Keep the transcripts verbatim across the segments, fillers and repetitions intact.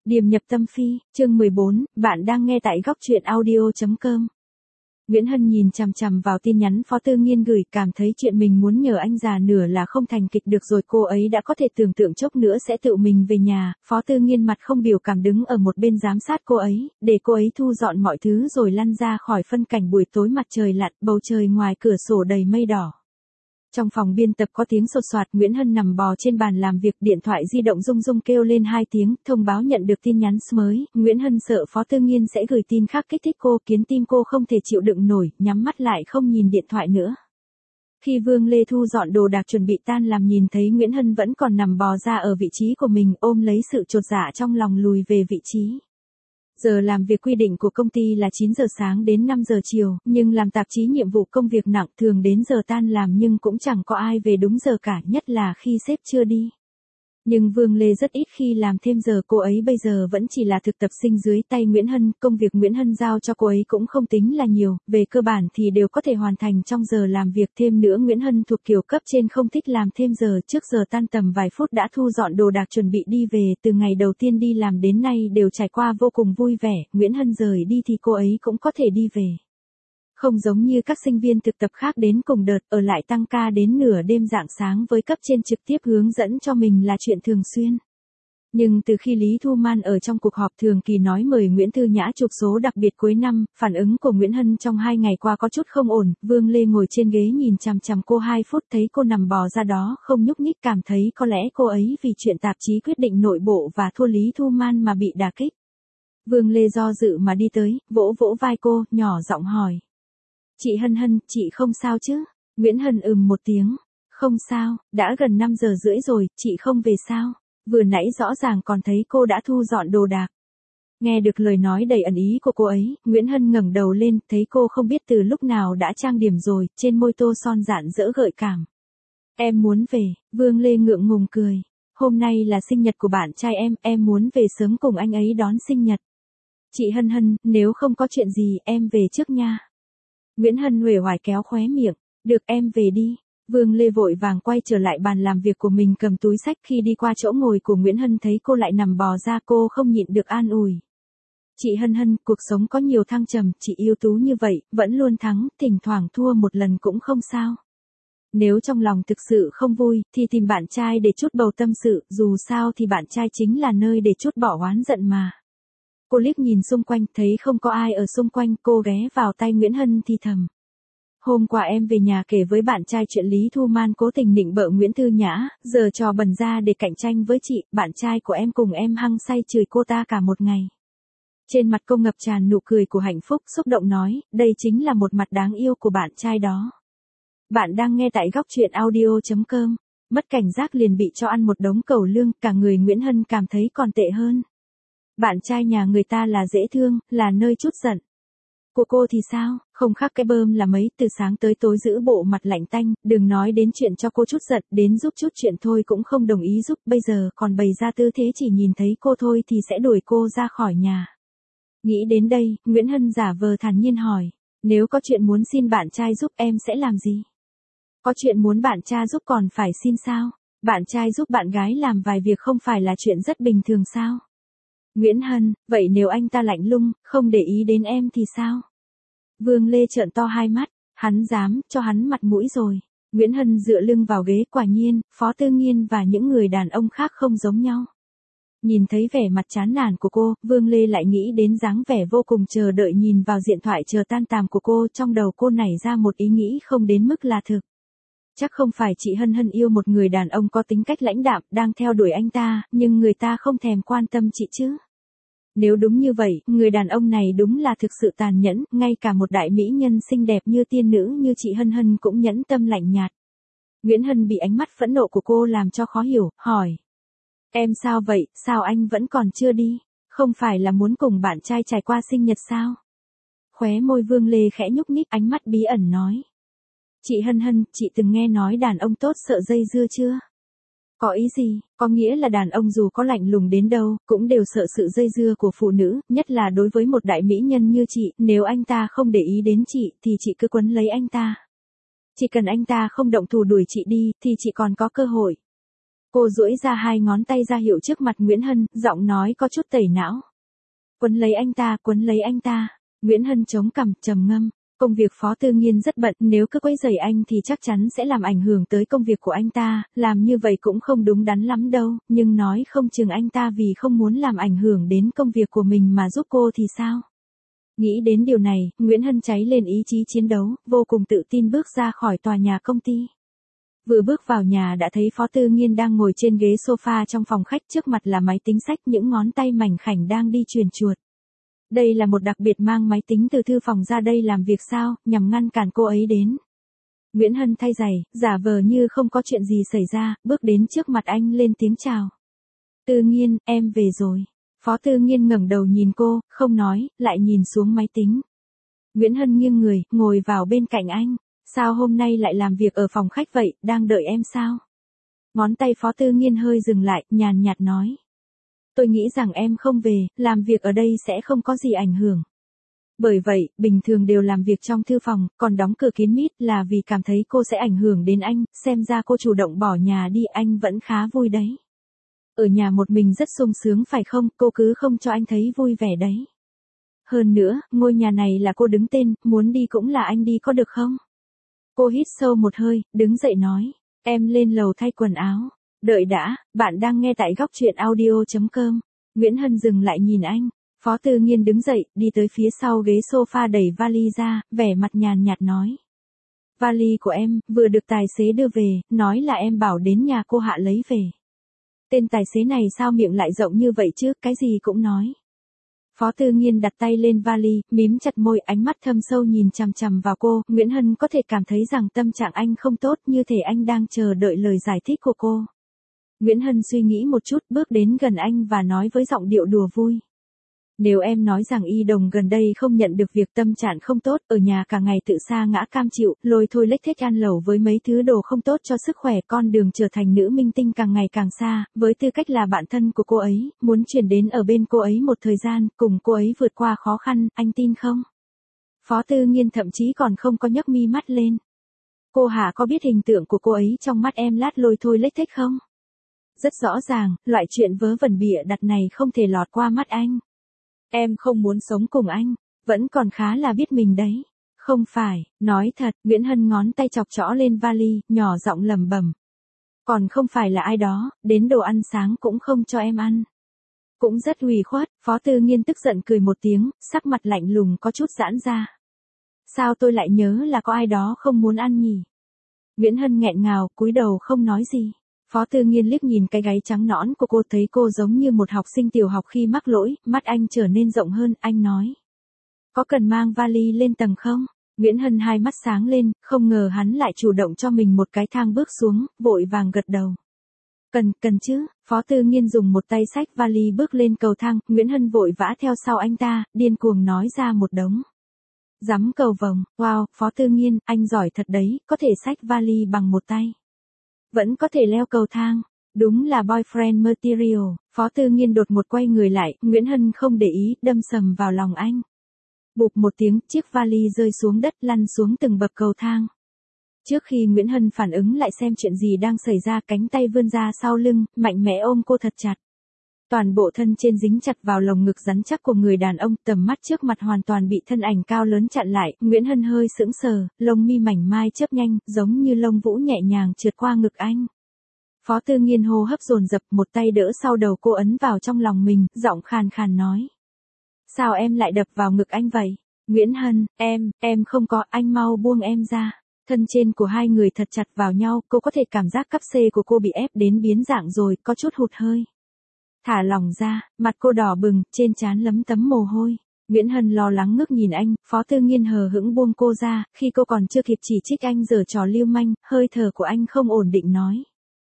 Điềm nhập tâm phi, chương mười bốn, bạn đang nghe tại góc truyện audio chấm com. Nguyễn Hân nhìn chằm chằm vào tin nhắn Phó Tư Nghiên gửi, cảm thấy chuyện mình muốn nhờ anh già nửa là không thành kịch được rồi. Cô ấy đã có thể tưởng tượng chốc nữa sẽ tự mình về nhà. Phó Tư Nghiên mặt không biểu cảm đứng ở một bên giám sát cô ấy, để cô ấy thu dọn mọi thứ rồi lăn ra khỏi phân cảnh buổi tối mặt trời lặn, bầu trời ngoài cửa sổ đầy mây đỏ. Trong phòng biên tập có tiếng sột soạt, Nguyễn Hân nằm bò trên bàn làm việc, điện thoại di động rung rung kêu lên hai tiếng, thông báo nhận được tin nhắn mới. Nguyễn Hân sợ Phó Tư Nghiên sẽ gửi tin khác kích thích cô, khiến tim cô không thể chịu đựng nổi, nhắm mắt lại không nhìn điện thoại nữa. Khi Vương Lê thu dọn đồ đạc chuẩn bị tan làm nhìn thấy Nguyễn Hân vẫn còn nằm bò ra ở vị trí của mình, ôm lấy sự chột dạ trong lòng lùi về vị trí. Giờ làm việc quy định của công ty là chín giờ sáng đến năm giờ chiều, nhưng làm tạp chí nhiệm vụ công việc nặng, thường đến giờ tan làm nhưng cũng chẳng có ai về đúng giờ cả, nhất là khi sếp chưa đi. Nhưng Vương Lê rất ít khi làm thêm giờ, cô ấy bây giờ vẫn chỉ là thực tập sinh dưới tay Nguyễn Hân, công việc Nguyễn Hân giao cho cô ấy cũng không tính là nhiều, về cơ bản thì đều có thể hoàn thành trong giờ làm việc. Thêm nữa Nguyễn Hân thuộc kiểu cấp trên không thích làm thêm giờ, trước giờ tan tầm vài phút đã thu dọn đồ đạc chuẩn bị đi về, từ ngày đầu tiên đi làm đến nay đều trải qua vô cùng vui vẻ. Nguyễn Hân rời đi thì cô ấy cũng có thể đi về. Không giống như các sinh viên thực tập khác đến cùng đợt, ở lại tăng ca đến nửa đêm rạng sáng với cấp trên trực tiếp hướng dẫn cho mình là chuyện thường xuyên. Nhưng từ khi Lý Thu Man ở trong cuộc họp thường kỳ nói mời Nguyễn Thư Nhã chụp số đặc biệt cuối năm, phản ứng của Nguyễn Hân trong hai ngày qua có chút không ổn. Vương Lê ngồi trên ghế nhìn chằm chằm cô hai phút, thấy cô nằm bò ra đó không nhúc nhích, cảm thấy có lẽ cô ấy vì chuyện tạp chí quyết định nội bộ và thua Lý Thu Man mà bị đả kích. Vương Lê do dự mà đi tới, vỗ vỗ vai cô, nhỏ giọng hỏi. Chị Hân Hân, chị không sao chứ? Nguyễn Hân ừm một tiếng. Không sao, đã gần năm giờ rưỡi rồi, chị không về sao? Vừa nãy rõ ràng còn thấy cô đã thu dọn đồ đạc. Nghe được lời nói đầy ẩn ý của cô ấy, Nguyễn Hân ngẩng đầu lên, thấy cô không biết từ lúc nào đã trang điểm rồi, trên môi tô son rạng rỡ gợi cảm. Em muốn về, Vương Lê ngượng ngùng cười. Hôm nay là sinh nhật của bạn trai em, em muốn về sớm cùng anh ấy đón sinh nhật. Chị Hân Hân, nếu không có chuyện gì, em về trước nha. Nguyễn Hân uể oải kéo khóe miệng, được em về đi. Vương Lê vội vàng quay trở lại bàn làm việc của mình, cầm túi xách. Khi đi qua chỗ ngồi của Nguyễn Hân thấy cô lại nằm bò ra, cô không nhịn được an ủi. Chị Hân Hân, cuộc sống có nhiều thăng trầm, chị ưu tú như vậy, vẫn luôn thắng, thỉnh thoảng thua một lần cũng không sao. Nếu trong lòng thực sự không vui, thì tìm bạn trai để chút bầu tâm sự, dù sao thì bạn trai chính là nơi để chút bỏ oán giận mà. Cô liếc nhìn xung quanh, thấy không có ai ở xung quanh, cô ghé vào tay Nguyễn Hân thì thầm. Hôm qua em về nhà kể với bạn trai chuyện Lý Thu Man cố tình nịnh bợ Nguyễn Thư Nhã, giờ trò bẩn ra để cạnh tranh với chị, bạn trai của em cùng em hăng say chửi cô ta cả một ngày. Trên mặt cô ngập tràn nụ cười của hạnh phúc, xúc động nói, đây chính là một mặt đáng yêu của bạn trai đó. Bạn đang nghe tại góc truyện audio chấm com. Mất cảnh giác liền bị cho ăn một đống cẩu lương, cả người Nguyễn Hân cảm thấy còn tệ hơn. Bạn trai nhà người ta là dễ thương, là nơi chút giận. Của cô thì sao, không khác cái bơm là mấy, từ sáng tới tối giữ bộ mặt lạnh tanh, đừng nói đến chuyện cho cô chút giận, đến giúp chút chuyện thôi cũng không đồng ý giúp, bây giờ còn bày ra tư thế chỉ nhìn thấy cô thôi thì sẽ đuổi cô ra khỏi nhà. Nghĩ đến đây, Nguyễn Hân giả vờ thản nhiên hỏi, nếu có chuyện muốn xin bạn trai giúp em sẽ làm gì? Có chuyện muốn bạn trai giúp còn phải xin sao? Bạn trai giúp bạn gái làm vài việc không phải là chuyện rất bình thường sao? Nguyễn Hân, vậy nếu anh ta lạnh lùng, không để ý đến em thì sao? Vương Lê trợn to hai mắt, hắn dám, cho hắn mặt mũi rồi. Nguyễn Hân dựa lưng vào ghế, quả nhiên, Phó Tư Nghiên và những người đàn ông khác không giống nhau. Nhìn thấy vẻ mặt chán nản của cô, Vương Lê lại nghĩ đến dáng vẻ vô cùng chờ đợi nhìn vào điện thoại chờ tan tàm của cô, trong đầu cô nảy ra một ý nghĩ không đến mức là thực. Chắc không phải chị Hân Hân yêu một người đàn ông có tính cách lãnh đạm, đang theo đuổi anh ta, nhưng người ta không thèm quan tâm chị chứ. Nếu đúng như vậy, người đàn ông này đúng là thực sự tàn nhẫn, ngay cả một đại mỹ nhân xinh đẹp như tiên nữ như chị Hân Hân cũng nhẫn tâm lạnh nhạt. Nguyễn Hân bị ánh mắt phẫn nộ của cô làm cho khó hiểu, hỏi. Em sao vậy, sao anh vẫn còn chưa đi? Không phải là muốn cùng bạn trai trải qua sinh nhật sao? Khóe môi Vương Lê khẽ nhúc nhích, ánh mắt bí ẩn nói. Chị Hân Hân, chị từng nghe nói đàn ông tốt sợ dây dưa chưa? Có ý gì? Có nghĩa là đàn ông dù có lạnh lùng đến đâu, cũng đều sợ sự dây dưa của phụ nữ, nhất là đối với một đại mỹ nhân như chị, nếu anh ta không để ý đến chị, thì chị cứ quấn lấy anh ta. Chỉ cần anh ta không động thủ đuổi chị đi, thì chị còn có cơ hội. Cô duỗi ra hai ngón tay ra hiệu trước mặt Nguyễn Hân, giọng nói có chút tẩy não. Quấn lấy anh ta, quấn lấy anh ta. Nguyễn Hân chống cằm, trầm ngâm. Công việc Phó Tư Nghiên rất bận, nếu cứ quấy rầy anh thì chắc chắn sẽ làm ảnh hưởng tới công việc của anh ta, làm như vậy cũng không đúng đắn lắm đâu, nhưng nói không chừng anh ta vì không muốn làm ảnh hưởng đến công việc của mình mà giúp cô thì sao? Nghĩ đến điều này, Nguyễn Hân cháy lên ý chí chiến đấu, vô cùng tự tin bước ra khỏi tòa nhà công ty. Vừa bước vào nhà đã thấy Phó Tư Nghiên đang ngồi trên ghế sofa trong phòng khách, trước mặt là máy tính sách, những ngón tay mảnh khảnh đang đi chuyền chuột. Đây là một đặc biệt mang máy tính từ thư phòng ra đây làm việc sao, nhằm ngăn cản cô ấy đến. Nguyễn Hân thay giày, giả vờ như không có chuyện gì xảy ra, bước đến trước mặt anh lên tiếng chào. Tư Nghiên, em về rồi. Phó Tư Nghiên ngẩng đầu nhìn cô, không nói, lại nhìn xuống máy tính. Nguyễn Hân nghiêng người, ngồi vào bên cạnh anh. Sao hôm nay lại làm việc ở phòng khách vậy, đang đợi em sao? Ngón tay Phó Tư Nghiên hơi dừng lại, nhàn nhạt nói. Tôi nghĩ rằng em không về, làm việc ở đây sẽ không có gì ảnh hưởng. Bởi vậy, bình thường đều làm việc trong thư phòng, còn đóng cửa kín mít là vì cảm thấy cô sẽ ảnh hưởng đến anh, xem ra cô chủ động bỏ nhà đi, anh vẫn khá vui đấy. Ở nhà một mình rất sung sướng phải không, cô cứ không cho anh thấy vui vẻ đấy. Hơn nữa, ngôi nhà này là cô đứng tên, muốn đi cũng là anh đi có được không? Cô hít sâu một hơi, đứng dậy nói, em lên lầu thay quần áo. Đợi đã, bạn đang nghe tại góc truyện audio chấm com. Nguyễn Hân dừng lại nhìn anh. Phó Tư Nghiên đứng dậy, đi tới phía sau ghế sofa đẩy vali ra, vẻ mặt nhàn nhạt nói. Vali của em, vừa được tài xế đưa về, nói là em bảo đến nhà cô Hạ lấy về. Tên tài xế này sao miệng lại rộng như vậy chứ, cái gì cũng nói. Phó Tư Nghiên đặt tay lên vali, mím chặt môi, ánh mắt thâm sâu nhìn chằm chằm vào cô. Nguyễn Hân có thể cảm thấy rằng tâm trạng anh không tốt, như thể anh đang chờ đợi lời giải thích của cô. Nguyễn Hân suy nghĩ một chút, bước đến gần anh và nói với giọng điệu đùa vui. Nếu em nói rằng Y Đồng gần đây không nhận được việc, tâm trạng không tốt, ở nhà cả ngày tự sa ngã cam chịu, lôi thôi lếch thếch ăn lẩu với mấy thứ đồ không tốt cho sức khỏe, con đường trở thành nữ minh tinh càng ngày càng xa, với tư cách là bạn thân của cô ấy, muốn chuyển đến ở bên cô ấy một thời gian, cùng cô ấy vượt qua khó khăn, anh tin không? Phó Tư Nghiên thậm chí còn không có nhấc mi mắt lên. Cô Hạ có biết hình tượng của cô ấy trong mắt em lát lôi thôi lếch thếch không? Rất rõ ràng, loại chuyện vớ vẩn bịa đặt này không thể lọt qua mắt anh. Em không muốn sống cùng anh, vẫn còn khá là biết mình đấy. Không phải, nói thật, Nguyễn Hân ngón tay chọc chõ lên vali, nhỏ giọng lẩm bẩm. Còn không phải là ai đó, đến đồ ăn sáng cũng không cho em ăn. Cũng rất ủy khuất, Phó Tư Nghiên tức giận cười một tiếng, sắc mặt lạnh lùng có chút giãn ra. Sao tôi lại nhớ là có ai đó không muốn ăn nhỉ? Nguyễn Hân nghẹn ngào, cúi đầu không nói gì. Phó Tư Nghiên liếc nhìn cái gáy trắng nõn của cô, thấy cô giống như một học sinh tiểu học khi mắc lỗi, mắt anh trở nên rộng hơn, anh nói. Có cần mang vali lên tầng không? Nguyễn Hân hai mắt sáng lên, không ngờ hắn lại chủ động cho mình một cái thang bước xuống, vội vàng gật đầu. Cần, cần chứ, Phó Tư Nghiên dùng một tay xách vali bước lên cầu thang, Nguyễn Hân vội vã theo sau anh ta, điên cuồng nói ra một đống. Dắm cầu vồng, wow, Phó Tư Nghiên, anh giỏi thật đấy, có thể xách vali bằng một tay. Vẫn có thể leo cầu thang, đúng là boyfriend material. Phó Tư Nghiên đột một quay người lại, Nguyễn Hân không để ý, đâm sầm vào lòng anh. Bụp một tiếng, chiếc vali rơi xuống đất, lăn xuống từng bậc cầu thang. Trước khi Nguyễn Hân phản ứng lại xem chuyện gì đang xảy ra, cánh tay vươn ra sau lưng, mạnh mẽ ôm cô thật chặt. Toàn bộ thân trên dính chặt vào lồng ngực rắn chắc của người đàn ông, tầm mắt trước mặt hoàn toàn bị thân ảnh cao lớn chặn lại, Nguyễn Hân hơi sững sờ, lông mi mảnh mai chớp nhanh, giống như lông vũ nhẹ nhàng trượt qua ngực anh. Phó Tư Nghiên hô hấp dồn dập, một tay đỡ sau đầu cô, ấn vào trong lòng mình, giọng khàn khàn nói. Sao em lại đập vào ngực anh vậy? Nguyễn Hân, em, em không có, anh mau buông em ra. Thân trên của hai người thật chặt vào nhau, cô có thể cảm giác cắp xê của cô bị ép đến biến dạng rồi, có chút hụt hơi. Thả lỏng ra, mặt cô đỏ bừng, trên trán lấm tấm mồ hôi. Nguyễn Hân lo lắng ngước nhìn anh, Phó Tư Nghiên hờ hững buông cô ra, khi cô còn chưa kịp chỉ trích anh giở trò lưu manh, hơi thở của anh không ổn định nói.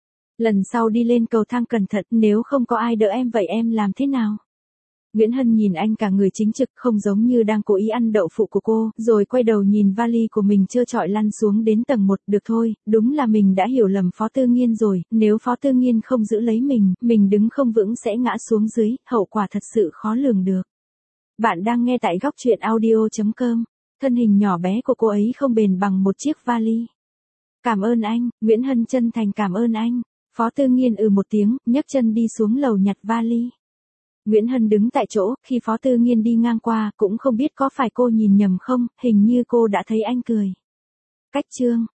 Lần sau đi lên cầu thang cẩn thận, nếu không có ai đỡ em vậy em làm thế nào? Nguyễn Hân nhìn anh cả người chính trực, không giống như đang cố ý ăn đậu phụ của cô, rồi quay đầu nhìn vali của mình trơ trọi lăn xuống đến tầng một, được thôi, đúng là mình đã hiểu lầm Phó Tư Nghiên rồi, nếu Phó Tư Nghiên không giữ lấy mình, mình đứng không vững sẽ ngã xuống dưới, hậu quả thật sự khó lường được. Bạn đang nghe tại góc truyện audio chấm com, thân hình nhỏ bé của cô ấy không bền bằng một chiếc vali. Cảm ơn anh, Nguyễn Hân chân thành cảm ơn anh. Phó Tư Nghiên ừ một tiếng, nhấc chân đi xuống lầu nhặt vali. Nguyễn Hân đứng tại chỗ, khi Phó Tư Nghiên đi ngang qua, cũng không biết có phải cô nhìn nhầm không, hình như cô đã thấy anh cười. Cách chương